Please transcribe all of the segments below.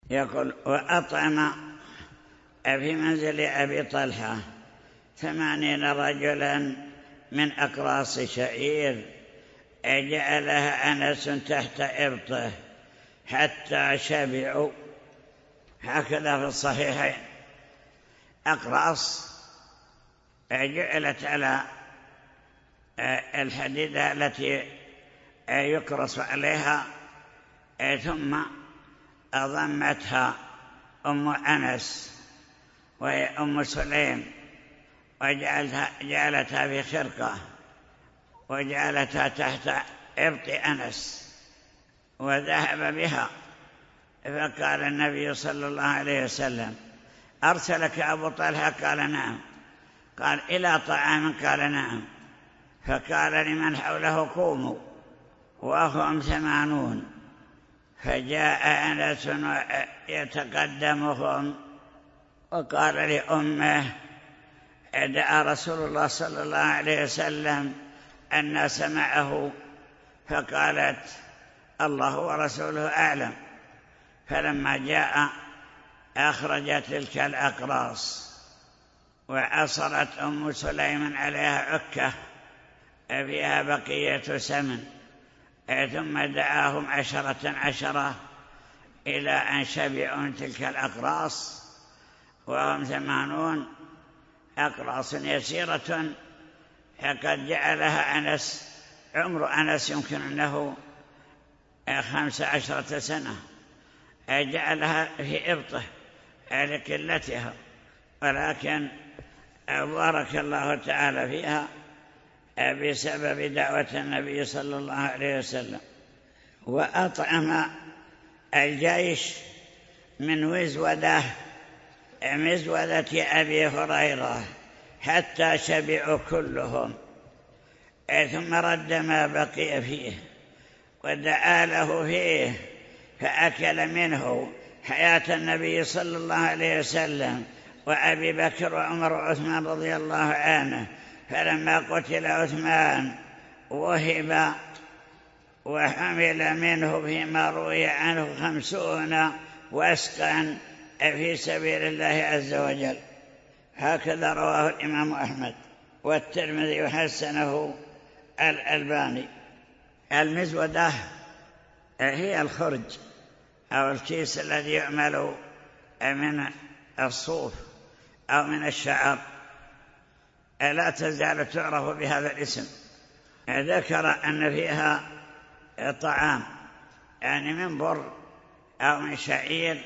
يقول: وأطعم في منزل أبي طلحة 80 رجلا من أقراص شعير، جعلها أنس تحت إبطه حتى شبعوا. هكذا في الصحيحين. أقراص جعلت على الحديدة التي يقرص عليها، ثم أضمتها أم أنس وهي أم سليم، وجعلتها في خرقة وجعلتها تحت إبط أنس وذهب بها. فقال النبي صلى الله عليه وسلم: أرسلك أبو طلحة؟ قال: نعم. قال: إلى طعام؟ قال: نعم. فقال لمن حوله: قوموا، وهم 80. فجاء أنس يتقدمهم وقال لأمه: دعا رسول الله صلى الله عليه وسلم الناس معه. فقالت: الله ورسوله أعلم. فلما جاء أخرجت تلك الأقراص، وعصرت أم سليم عليها عكة فيها بقية سمن، ثم دعاهم 10 إلى أن شبعوا من تلك الأقراص، وهم 80 أقراص يسيرة. قد جعلها أنس، عمر أنس يمكن أنه 15 سنة، جعلها في إبطه لقلتها، ولكن بارك الله تعالى فيها بسبب دعوة النبي صلى الله عليه وسلم. وأطعم الجيش من مزودة أبي هريرة حتى شبعوا كلهم، ثم رد ما بقي فيه ودعا له فيه، فأكل منه حياة النبي صلى الله عليه وسلم وأبي بكر وعمر وعثمان رضي الله عنه. فلما قتل عثمان وهب وحمل منه فيما روي عنه 50 وسقا في سبيل الله عز وجل. هكذا رواه الإمام أحمد والترمذي وحسنه الألباني. المزودة هي الخرج أو الكيس الذي يعمل من الصوف أو من الشعر، لا تزال تعرف بهذا الاسم. ذكر أن فيها طعام، يعني من بر أو من شعير،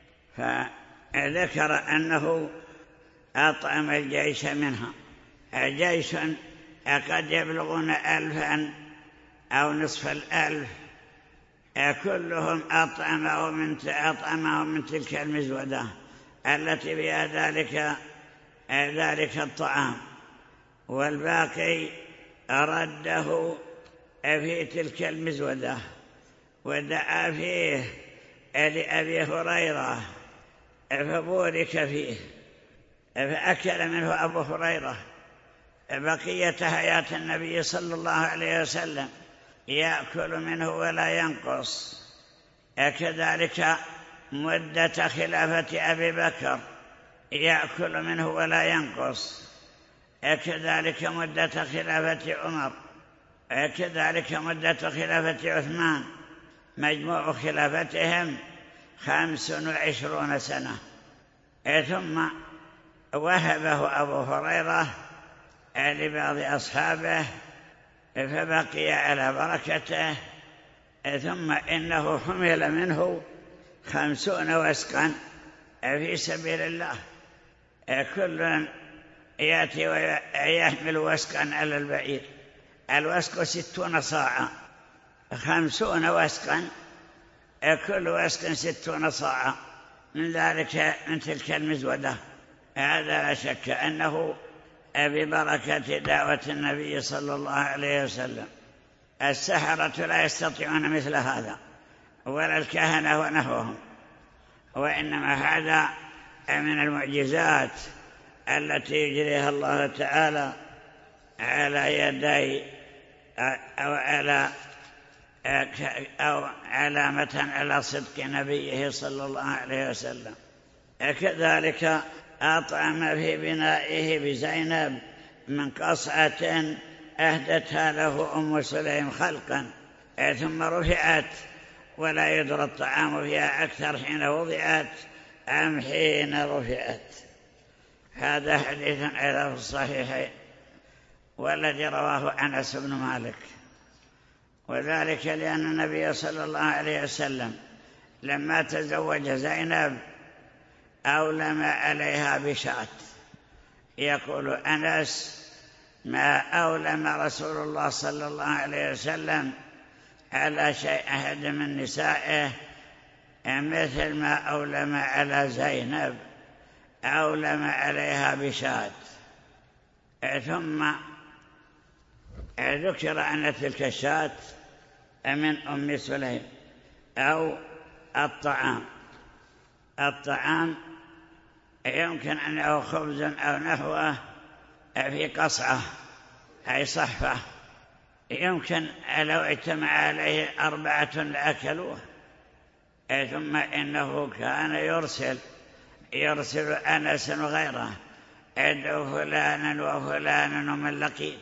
فذكر أنه أطعم الجيش منها. جيش قد يبلغون 1000 أو نصف 1000، كلهم أطعمهم من تلك المزودة التي فيها ذلك الطعام، والباقي رده في تلك المزودة ودعا فيه لأبي هريرة فبورك فيه، فأكل منه أبو هريرة بقية حياة النبي صلى الله عليه وسلم، يأكل منه ولا ينقص. كذلك مدة خلافة أبي بكر يأكل منه ولا ينقص، كذلك مدة خلافة عمر، كذلك مدة خلافة عثمان. مجموع خلافتهم 25 سنة. ثم وهبه أبو هريرة لبعض أصحابه فبقي على بركته، ثم إنه حمل منه 50 وسقا في سبيل الله. كل يأتي ويحمل وسقا على البعير، الوسق 60 صاعا، 50 وسقا، كل وسق 60 صاعا من ذلك من تلك المزودة. هذا لا شك أنه ببركة دعوة النبي صلى الله عليه وسلم. السحرة لا يستطيعون مثل هذا، ولا الكهنة ونحوهم، وإنما هذا من المعجزات التي يجريها الله تعالى على يدي أو على أو علامة على صدق نبيه صلى الله عليه وسلم. كذلك أطعم في بنائه بزينب من قصعة أهدتها له أم سليم خلقا ثم رفعت، ولا يدرى الطعام فيها أكثر حين وضعت أم حين رفعت. هذا حديث أيضا في الصحيحين، والذي رواه أنس بن مالك. وذلك لأن النبي صلى الله عليه وسلم لما تزوج زينب أولم عليها بشاة. يقول أنس: ما أولم رسول الله صلى الله عليه وسلم على شيء أحد من نسائه مثل ما أولم على زينب، أولم عليها بشاة. ثم ذكر أن تلك الشاة من أم سليم. أو الطعام يمكن أنه خبز أو نحوه في قصعة أي صحفة، يمكن لو اجتمع عليه 4 لأكلوه. ثم إنه كان يرسل أنس وغيره: ادعوا فلانا وفلانا ومن لقيت،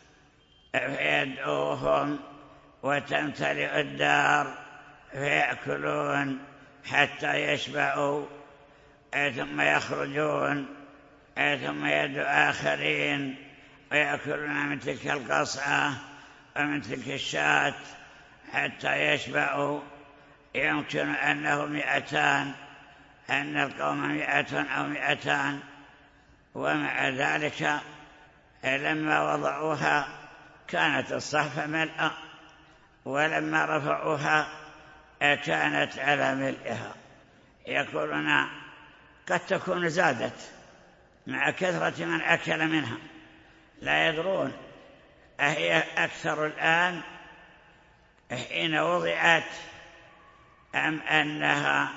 فيدعوهم وتمتلئ الدار فيأكلون حتى يشبعوا، ثم يخرجون، ثم يدعو آخرين ويأكلون من تلك القصعة ومن تلك الشاة حتى يشبعوا. يمكن أنه 200، أن القوم 100 أو 200. ومع ذلك لما وضعوها كانت الصحفة ملأ، ولما رفعوها كانت على ملئها. يقولون قد تكون زادت مع كثرة من أكل منها، لا يدرون أهي أكثر الآن حين وضعت أم أنها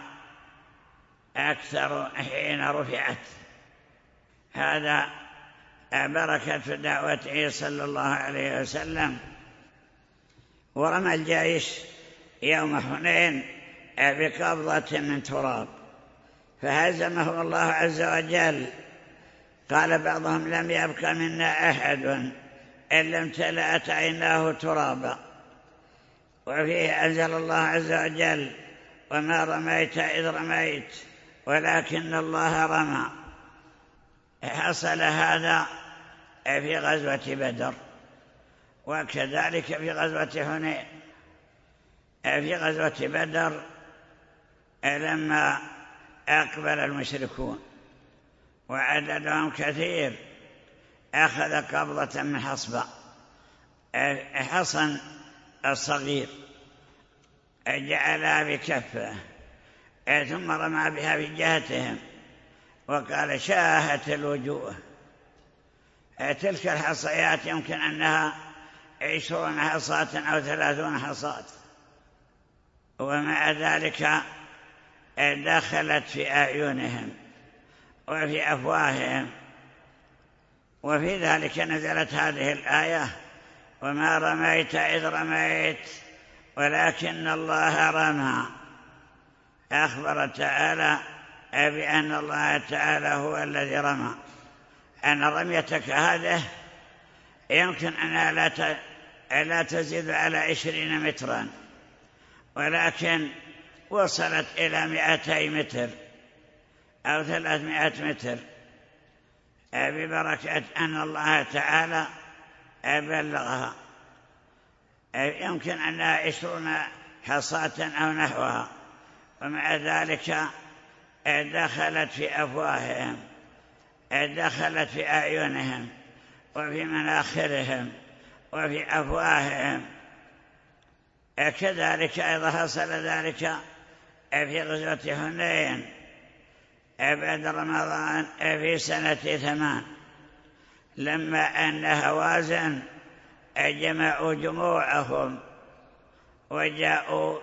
أكثر حين رفعت. هذا بركة دعوته صلى الله عليه وسلم. ورمى الجيش يوم حنين بقبضة من تراب فهزمه الله عز وجل. قال بعضهم: لم يبق منا أحد إلا امتلأت عيناه ترابا. وفيه أنزل الله عز وجل: وما رميت إذ رميت ولكن الله رمى. حصل هذا في غزوة بدر، وكذلك في غزوة حنين. في غزوة بدر لما أقبل المشركون وعددهم كثير أخذ قبضة من حصن الصغير جعلها بكفه ثم رمى بها في جهتهم وقال: شاهت الوجوه. تلك الحصيات يمكن أنها 20 حصاة أو 30 حصاة، ومع ذلك دخلت في أعينهم وفي أفواههم. وفي ذلك نزلت هذه الآية: وما رميت إذ رميت ولكن الله رمى. أخبر تعالى بأن الله تعالى هو الذي رمى، أن رميتك هذه يمكن أنها لا تزيد على 20 مترا، ولكن وصلت إلى 200 متر أو 300 متر ببركة أن الله تعالى بلغها. يمكن أنها 20 حصاة أو نحوها، ومع ذلك دخلت في أفواههم، دخلت في أعينهم وفي مناخرهم وفي أفواههم. كذلك أيضا حصل ذلك في غزوة حنين بعد رمضان في سنة 8، لما أن هوازن جمعوا جموعهم وجاءوا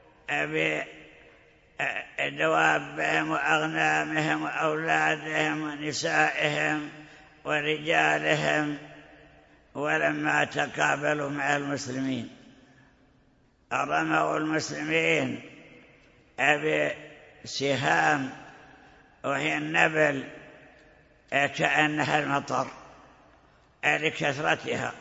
بدوابهم وأغنامهم وأولادهم ونسائهم ورجالهم، ولما تقابلوا مع المسلمين رموا المسلمين بسهام وهي النبل كأنها المطر لكثرتها،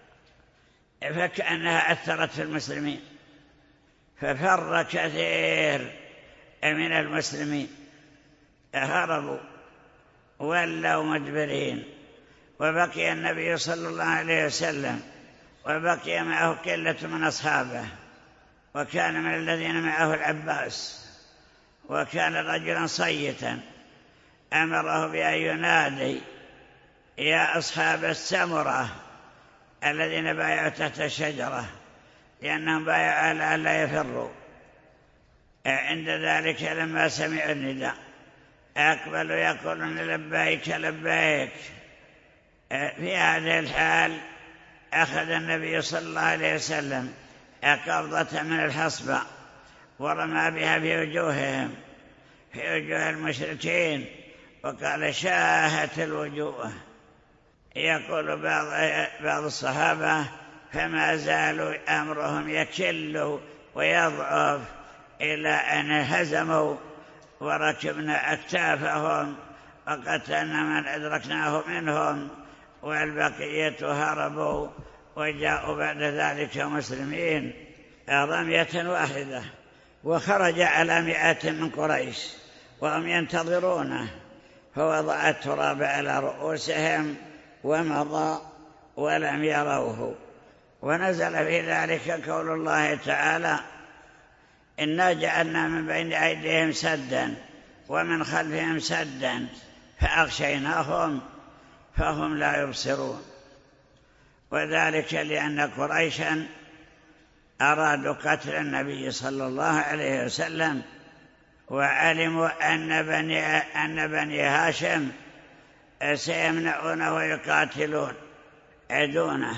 فكأنها أثرت في المسلمين، ففر كثير من المسلمين، هربوا ولوا مدبرين، وبقي النبي صلى الله عليه وسلم وبقي معه قلة من أصحابه، وكان من الذين معه العباس، وكان رجلا صيتا أمره بأن ينادي يا أصحاب السمرة الذين بايعوا تحت الشجرة، لأنهم بايعوا على ألا يفروا. عند ذلك لما سمعوا النداء أقبلوا يقولون لبيك لبيك. في هذه الحال أخذ النبي صلى الله عليه وسلم قبضة من الحصبة ورمى بها في وجوههم، في وجوه المشركين، وقال شاهت الوجوه. يقول بعض الصحابة فما زالوا أمرهم يكل ويضعف إلى أن هزموا وركبنا أكتافهم وقتلنا من أدركناه منهم، والبقية هربوا وجاءوا بعد ذلك مسلمين رمية واحدة. وخرج على 100 من قريش وهم ينتظرونه، فوضع التراب على رؤوسهم ومضى ولم يروه. ونزل في ذلك قول الله تعالى إنا جعلنا من بين أيديهم سدا ومن خلفهم سدا فأغشيناهم فهم لا يبصرون. وذلك لأن قريشا أرادوا قتل النبي صلى الله عليه وسلم، وعلموا أن بني هاشم سيمنعونه ويقاتلون دونه،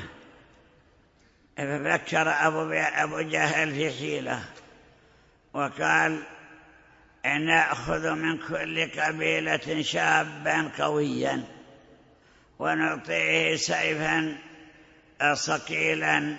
ففكر أبو جهل في حيلة وقال نأخذ من كل قبيلة شابا قويا ونعطيه سيفا صقيلا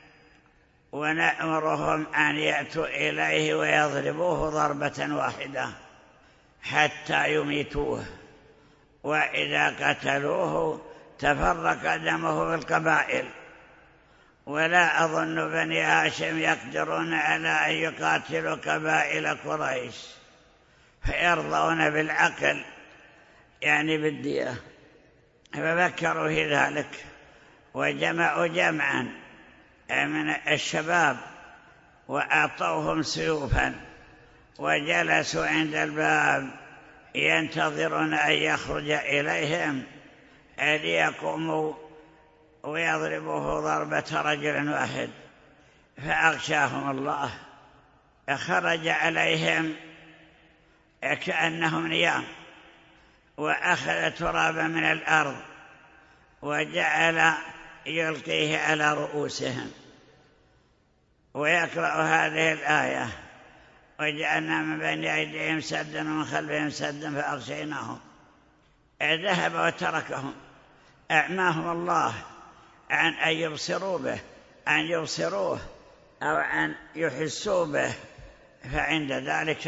ونأمرهم أن يأتوا إليه ويضربوه ضربة واحدة حتى يميتوه، وإذا قتلوه تفرق دمه في القبائل. ولا أظن بني هاشم يقدرون على أن يقاتلوا قبائل قريش، فيرضون بالعقل يعني بالدية. ففكروا في ذلك وجمعوا جمعا من الشباب وأعطوهم سيوفا وجلسوا عند الباب ينتظرون أن يخرج إليهم ليقوموا ويضربوه ضربة رجل واحد. فأغشاهم الله، خرج عليهم كأنهم نيام، وأخذ ترابا من الأرض وجعل يلقيه على رؤوسهم ويقرأ هذه الآية وجعلنا من بين أيديهم سدا ومن خلفهم سدا فأغشيناهم. ذهب وتركهم، أعماهم الله عن أن يبصروا به، أن يبصروه أو أن يحسوا به. فعند ذلك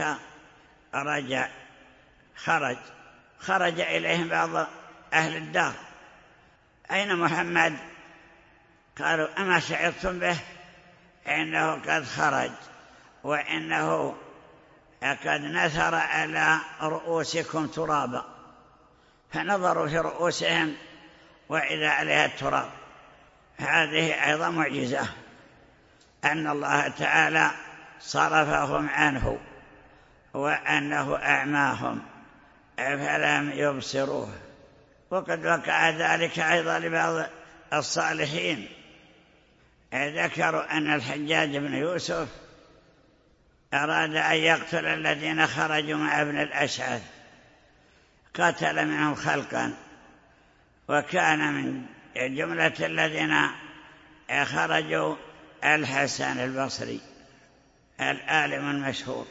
خرج إليهم بعض أهل الدار أين محمد؟ قالوا أما شعرتم به؟ إنه قد خرج وإنه قد نثر على رؤوسكم ترابا. فنظروا في رؤوسهم وإذا عليها التراب. هذه أيضا معجزة أن الله تعالى صرفهم عنه وأنه أعماهم فلم يبصروه. وقد وقع ذلك أيضا لبعض الصالحين. ذكروا أن الحجاج بن يوسف أراد أن يقتل الذين خرجوا مع ابن الأشعث، قتل منهم خلقا، وكان من جملة الذين خرجوا الحسن البصري العالم المشهور.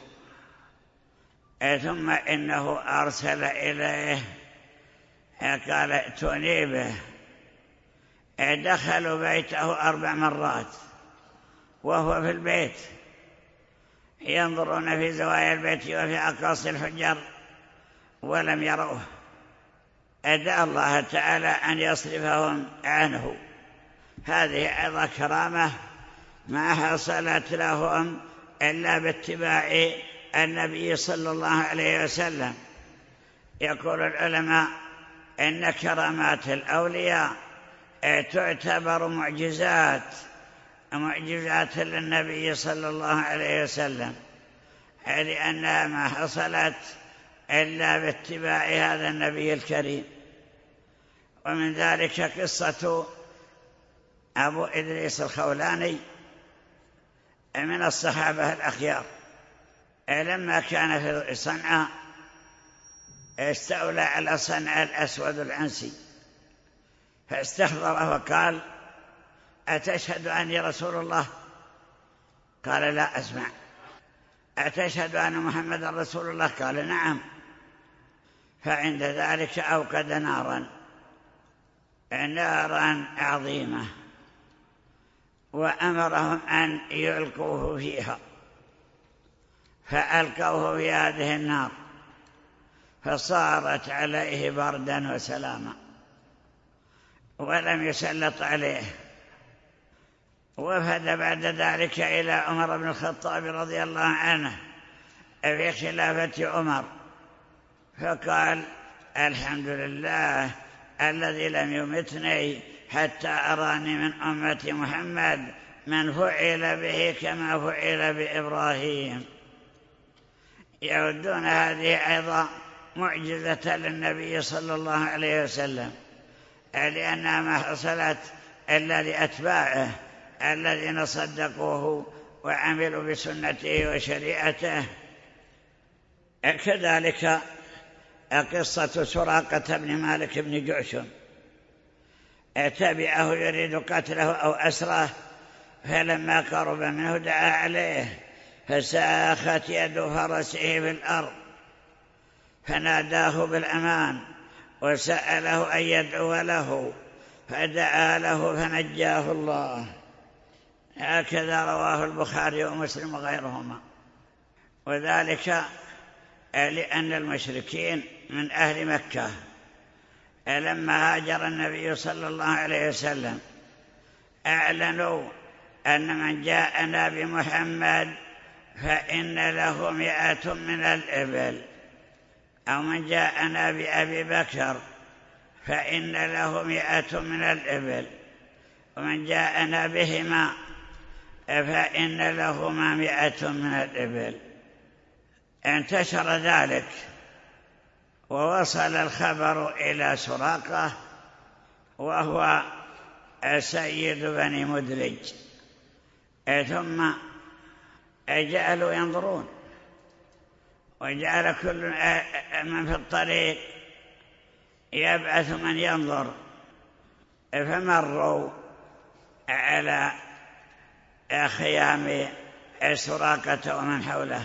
ثم إنه أرسل إليه قال ائتوني به. دخلوا بيته 4 مرات وهو في البيت، ينظرون في زوايا البيت وفي أقاصي الحجر ولم يروه. أدعى الله تعالى أن يصرفهم عنه. هذه أيضا كرامة ما حصلت لهم إلا باتباع النبي صلى الله عليه وسلم. يقول العلماء إن كرامات الأولياء تعتبر معجزات للنبي صلى الله عليه وسلم، لأنها ما حصلت إلا باتباع هذا النبي الكريم. ومن ذلك قصة أبو إدريس الخولاني من الصحابة الأخيار. لما كان في صنعاء استولى على صنعاء الأسود العنسي، فاستحضره وقال: أتشهد أني رسول الله؟ قال: لا أسمع. أتشهد أن محمد رسول الله؟ قال: نعم. فعند ذلك أوقد نارا عظيمة وأمرهم أن يلقوه فيها، فألقوه في هذه النار فصارت عليه بردا وسلاما ولم يسلط عليه. وفد بعد ذلك إلى عمر بن الخطاب رضي الله عنه في خلافة عمر، فقال: الحمد لله الذي لم يمتني حتى أراني من أمة محمد من فعل به كما فعل بإبراهيم. يعدون هذه أيضا معجزة للنبي صلى الله عليه وسلم، لأنها ما حصلت إلا لأتباعه الذين صدقوه وعملوا بسنته وشريعته. كذلك قصة سراقة بن مالك بن جعشم، تبعه يريد قتله أو أسره، فلما قرب منه دعا عليه فساخت يد فرسه في الأرض، فناداه بالأمان وسأله أن يدعو له، فدعا له فنجاه الله. هكذا رواه البخاري ومسلم وغيرهما. وذلك لأن المشركين من أهل مكة لما هاجر النبي صلى الله عليه وسلم أعلنوا أن من جاءنا بمحمد فإن له 100 من الإبل، أو من جاءنا بأبي بكر فإن له 100 من الإبل، ومن جاءنا بهما فإن لهما 100 من الإبل. انتشر ذلك ووصل الخبر إلى سراقة وهو سيد بني مدرج، ثم جعلوا ينظرون، وجعل كل من في الطريق يبعث من ينظر، فمروا على خيام سراقة ومن حوله،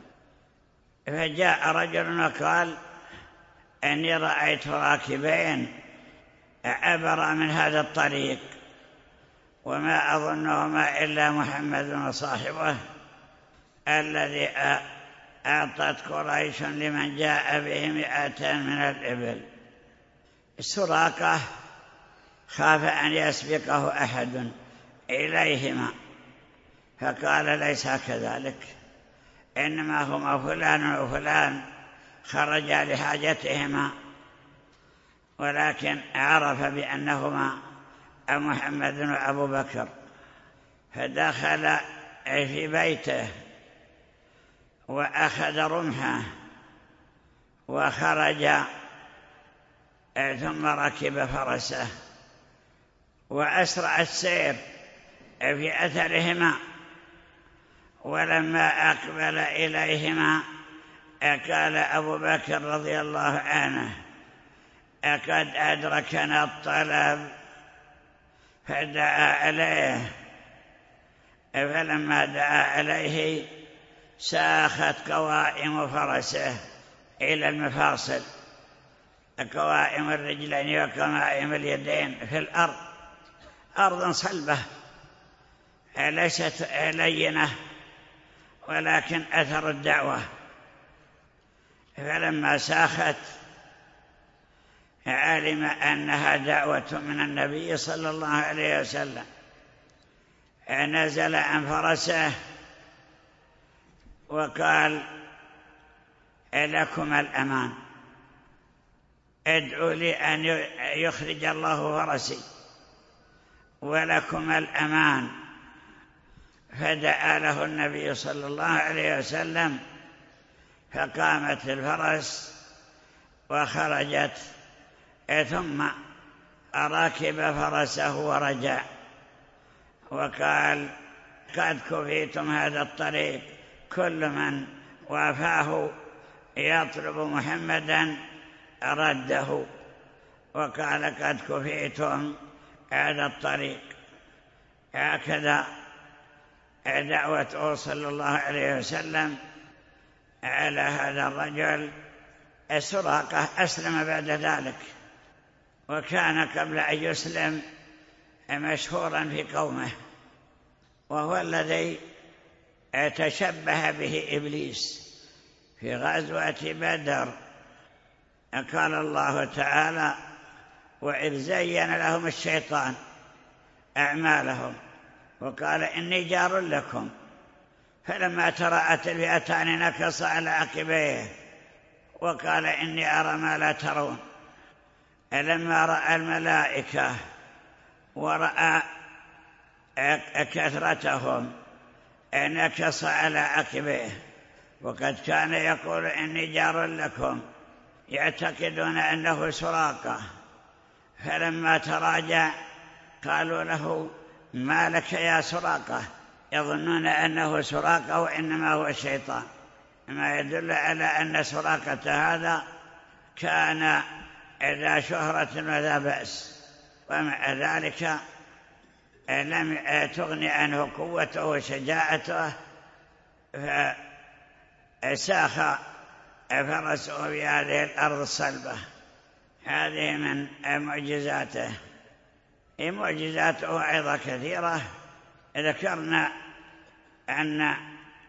فجاء رجل وقال: أني رأيت راكبين عبر من هذا الطريق وما أظنهما إلا محمد وصاحبه الذي أعطت قريش لمن جاء به 200 من الإبل. سراقة خاف أن يسبقه أحد إليهما، فقال: ليس كذلك، إنما هما فلان وفلان خرجا لحاجتهما، ولكن عرف بأنهما محمد وأبو بكر، فدخل في بيته وأخذ رمحه وخرج، ثم ركب فرسه وأسرع السير في أثرهما. ولما أقبل إليهما قال أبو بكر رضي الله عنه: قد أدركنا الطلب، فدعا عليه. فلما دعا عليه ساخت قوائم فرسه إلى المفاصل، قوائم الرجلين وقوائم اليدين في الأرض، أرض صلبة ليست لينة ولكن أثر الدعوة. فلما ساخت علم أنها دعوة من النبي صلى الله عليه وسلم، نزل عن فرسه وقال: لكم الأمان، ادعوا لي أن يخرج الله فرسي ولكم الأمان. فدعا له النبي صلى الله عليه وسلم، فقامت الفرس وخرجت، ثم ركب فرسه ورجع وقال: قد كفيتم هذا الطريق، كل من وافاه يطلب محمدا رده. وقال: قد كفيتم هذا الطريق. هكذا دعوته صلى الله عليه وسلم على هذا الرجل. سراقة أسلم بعد ذلك، وكان قبل أن يسلم مشهورا في قومه، وهو الذي تشبه به إبليس في غزوة بدر. قال الله تعالى: وإذ زين لهم الشيطان أعمالهم وقال إني جار لكم، فلما تراءت الفئتان نكص على عقبيه وقال إني أرى ما لا ترون. لما رأى الملائكة ورأى كثرتهم نكص على عقبيه، وقد كان يقول إني جار لكم، يعتقدون أنه سراقة. فلما تراجع قالوا له: ما لك يا سراقة؟ يظنون أنه سراقة وإنما هو الشيطان، ما يدل على أن سراقة هذا كان ذا شهرة وذا بأس، ومع ذلك لم تغني عنه قوته وشجاعته، فساخ فرسه في هذه الأرض الصلبة. هذه من معجزاته. معجزاته أيضا كثيرة. ذكرنا أن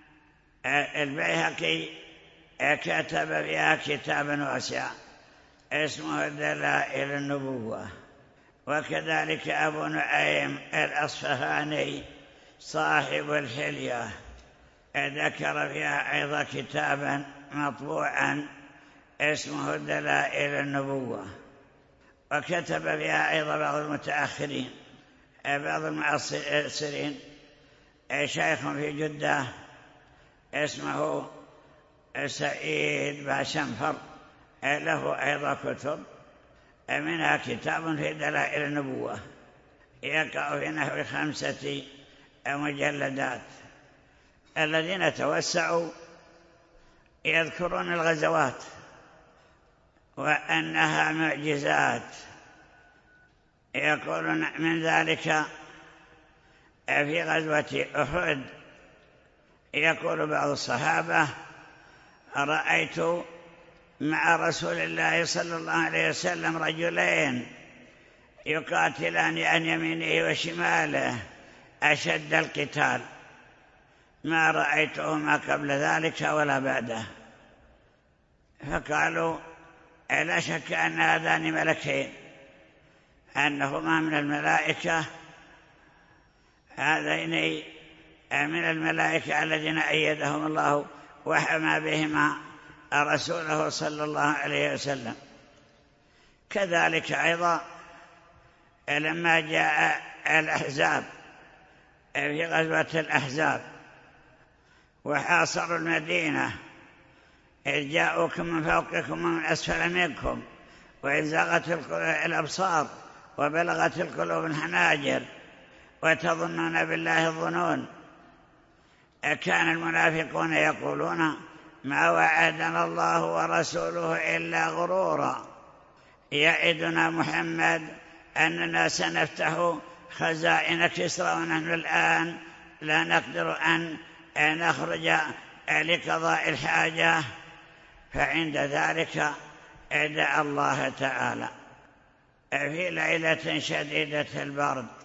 البيهقي كتب فيها كتابا واسعا اسمه دلائل النبوة، وكذلك أبو نعيم الأصفهاني صاحب الحلية ذكر فيها أيضا كتابا مطبوعا اسمه دلائل النبوة. وكتب فيها أيضا بعض المتأخرين، بعض المعاصرين، شيخ في جدة اسمه سعيد باشنفر، له أيضا كتب، منها كتاب في دلائل النبوة يقع في نحو 5 مجلدات. الذين توسعوا يذكرون الغزوات وأنها معجزات، يقولون من ذلك في غزوة أحد يقول بعض الصحابة: رأيت مع رسول الله صلى الله عليه وسلم رجلين يقاتلان عن يمينه وشماله أشد القتال، ما رأيتهما قبل ذلك ولا بعده. فقالوا: لا شك أن هذان ملكين، أنهما من الملائكة، هذين من الملائكة الذين أيدهم الله وحمى بهما رسوله صلى الله عليه وسلم. كذلك أيضا لما جاء الأحزاب في غزوة الأحزاب وحاصروا المدينة، إذ جاءوكم من فوقكم ومن أسفل منكم وإذ زاغت الأبصار وبلغت القلوب الحناجر وتظنون بالله الظنون. كان المنافقون يقولون: ما وعدنا الله ورسوله إلا غرورا، يعدنا محمد أننا سنفتح خزائن كسرى ونحن الآن لا نقدر أن نخرج لقضاء الحاجة. فعند ذلك دعا الله تعالى في ليلة شديدة البرد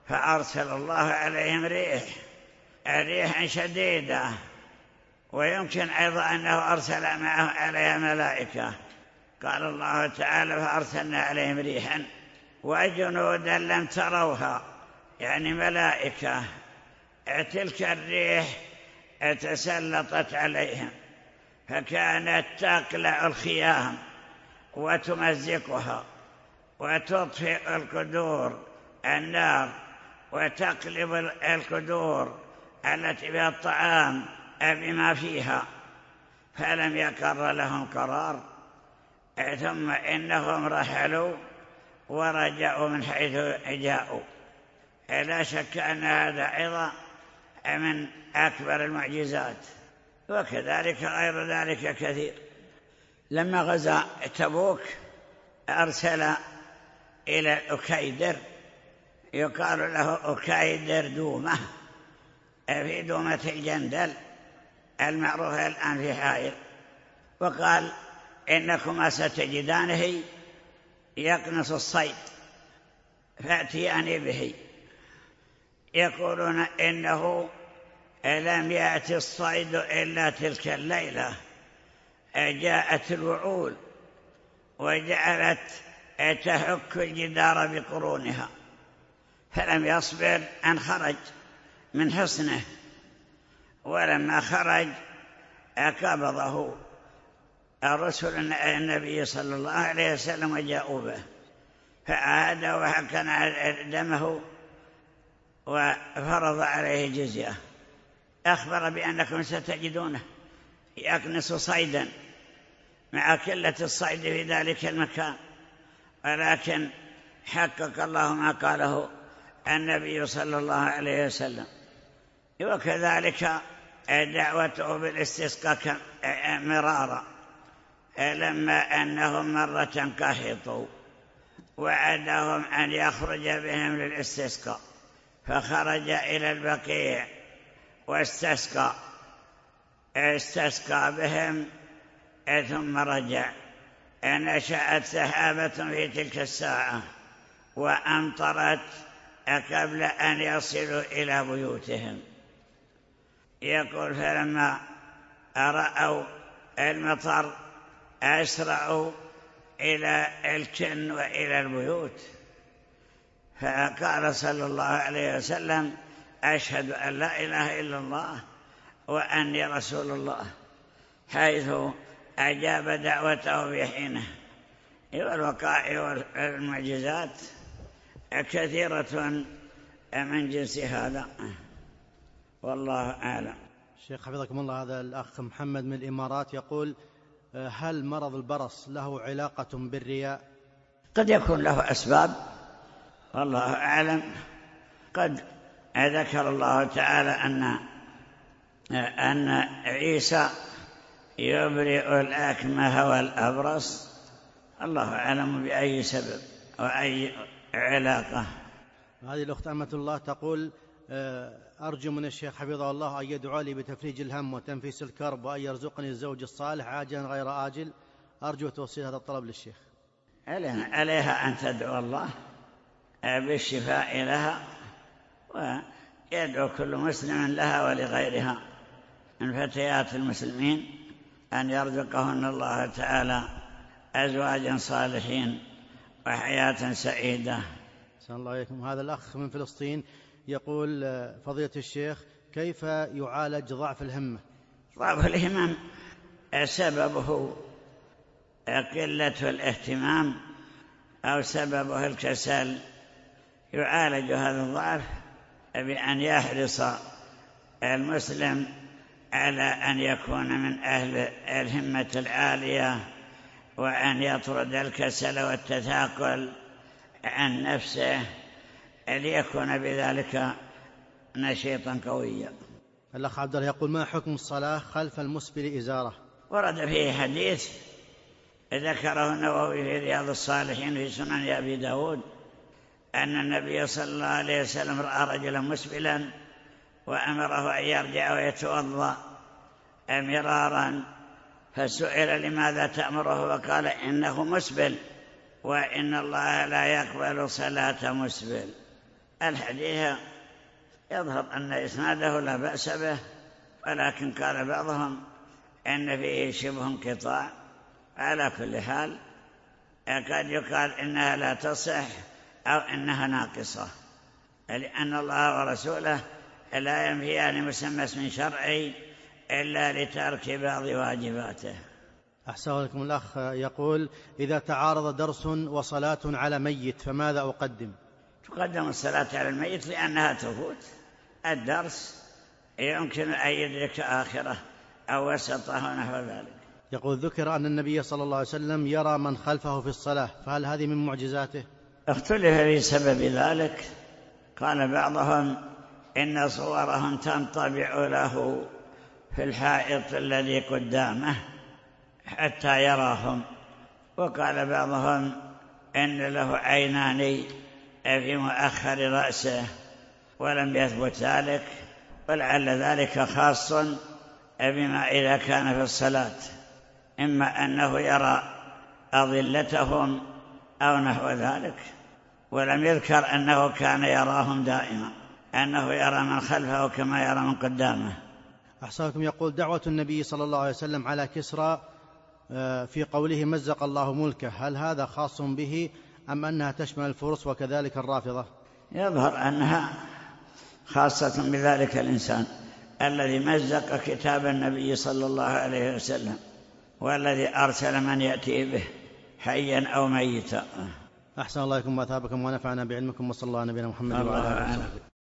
فأرسل الله عليهم ريح شديدة، ويمكن أيضا أنه أرسل معه عليها ملائكة. قال الله تعالى فأرسلنا عليهم ريحا وجنودا لم تروها، يعني ملائكة. تلك الريح تسلطت عليهم فكانت تقلع الخيام وتمزقها وتطفئ النار وتقلب القدور التي بها الطعام بما فيها، فلم يقر لهم قرار. ثم إنهم رحلوا ورجعوا من حيث جاءوا. لا شك أن هذا أيضا من أكبر المعجزات، وكذلك غير ذلك كثير. لما غزا تبوك أرسل إلى أكيدر، يقال له أكيدر دومة، في دومة الجندل المعروفة الآن في حائل، وقال إنكما ستجدانه يقنص الصيد فأتياني به. يقولون إنه لم يأتي الصيد إلا تلك الليلة، جاءت الوعول وجعلت تحك الجدار بقرونها، فلم يصبر أن خرج من حصنه، ولما خرج قبضه الرسل النبي صلى الله عليه وسلم وجاءوا به، فعاد وحكم دمه وفرض عليه جزية. أخبر بأنكم ستجدونه يقنص صيدا مع قلة الصيد في ذلك المكان، ولكن حقق الله ما قاله النبي صلى الله عليه وسلم. وكذلك دعوته بالاستسقاء مرارا، لما أنهم مرة قحطوا وعدهم أن يخرج بهم للاستسقاء، فخرج إلى البقيع واستسقى بهم ثم رجع. نشأت سحابة في تلك الساعة وأمطرت قبل أن يصلوا إلى بيوتهم. يقول فلما رأوا المطر أسرعوا إلى الكن وإلى البيوت، فقال صلى الله عليه وسلم أشهد أن لا إله إلا الله وأني رسول الله، حيث أجاب دعوته في حينه. والوقائع والمعجزات كثيرة من جنس هذا، والله أعلم. شيخ حفظكم الله، هذا الأخ محمد من الإمارات يقول هل مرض البرص له علاقة بالرياء؟ قد يكون له أسباب، والله أعلم. قد ذكر الله تعالى أن عيسى يبرئ الأكمه والأبرص، الله أعلم بأي سبب وأي علاقة. هذه الأخت أمة الله تقول أرجو من الشيخ حفظه الله أن يدعو لي بتفريج الهم وتنفيس الكرب وأن يرزقني الزوج الصالح عاجلا غير آجل. أرجو توصيل هذا الطلب للشيخ. عليها أن تدعو الله بالشفاء لها، ويدعو كل مسلم لها ولغيرها من فتيات المسلمين أن يرزقهن الله تعالى أزواجا صالحين وحياة سعيدة. أحسن الله إليكم. هذا الأخ من فلسطين يقول فضيلة الشيخ كيف يعالج ضعف الهمة؟ ضعف الهمم سببه قلة الاهتمام أو سببه الكسل. يعالج هذا الضعف بأن يحرص المسلم على أن يكون من أهل الهمة العالية، وأن يطرد الكسل والتثاقل عن نفسه ليكون بذلك نشيطا قويا. الأخ عبد الله يقول ما حكم الصلاة خلف المسبل إزارة؟ ورد فيه حديث ذكره النووي في رياض الصالحين في سنن أبي داود أن النبي صلى الله عليه وسلم رأى رجلا مسبلا وأمره أن يرجع ويتوضأ مرارا، فسئل لماذا تأمره وقال إنه مسبل وإن الله لا يقبل صلاة مسبل. الحديث يظهر أن إسناده لا بأس به، ولكن قال بعضهم إن فيه شبه انقطاع. على كل حال قد يقال إنها لا تصح أو إنها ناقصة، لأن الله ورسوله لا ينفيان مسمى اسم شرعي إلا لترك بعض واجباته. أحسن لكم. الأخ يقول: إذا تعارض درس وصلاة على ميت فماذا أقدم؟ تقدم الصلاة على الميت لأنها تفوت. الدرس يمكن أن يدرك آخره أو وسطه نحو ذلك. يقول: ذكر أن النبي صلى الله عليه وسلم يرى من خلفه في الصلاة، فهل هذه من معجزاته؟ اختلف في سبب ذلك. قال بعضهم إن صورهم تنطبع له في الحائط الذي قدامه حتى يراهم، وقال بعضهم إن له عينان في مؤخر رأسه، ولم يثبت ذلك، ولعل ذلك خاص بما إذا كان في الصلاة، إما أنه يرى أظلتهم أو نحو ذلك، ولم يذكر أنه كان يراهم دائما، أنه يرى من خلفه كما يرى من قدامه. أحسنكم. يقول: دعوة النبي صلى الله عليه وسلم على كسرى في قوله مزق الله ملكه، هل هذا خاص به أم أنها تشمل الفرس وكذلك الرافضة؟ يظهر أنها خاصة بذلك الإنسان الذي مزق كتاب النبي صلى الله عليه وسلم، والذي أرسل من يأتي به حيا أو ميتا. أحسن الله لكم وأثابكم ونفعنا بعلمكم، وصلى الله على نبينا محمد وعلى آله وصحبه.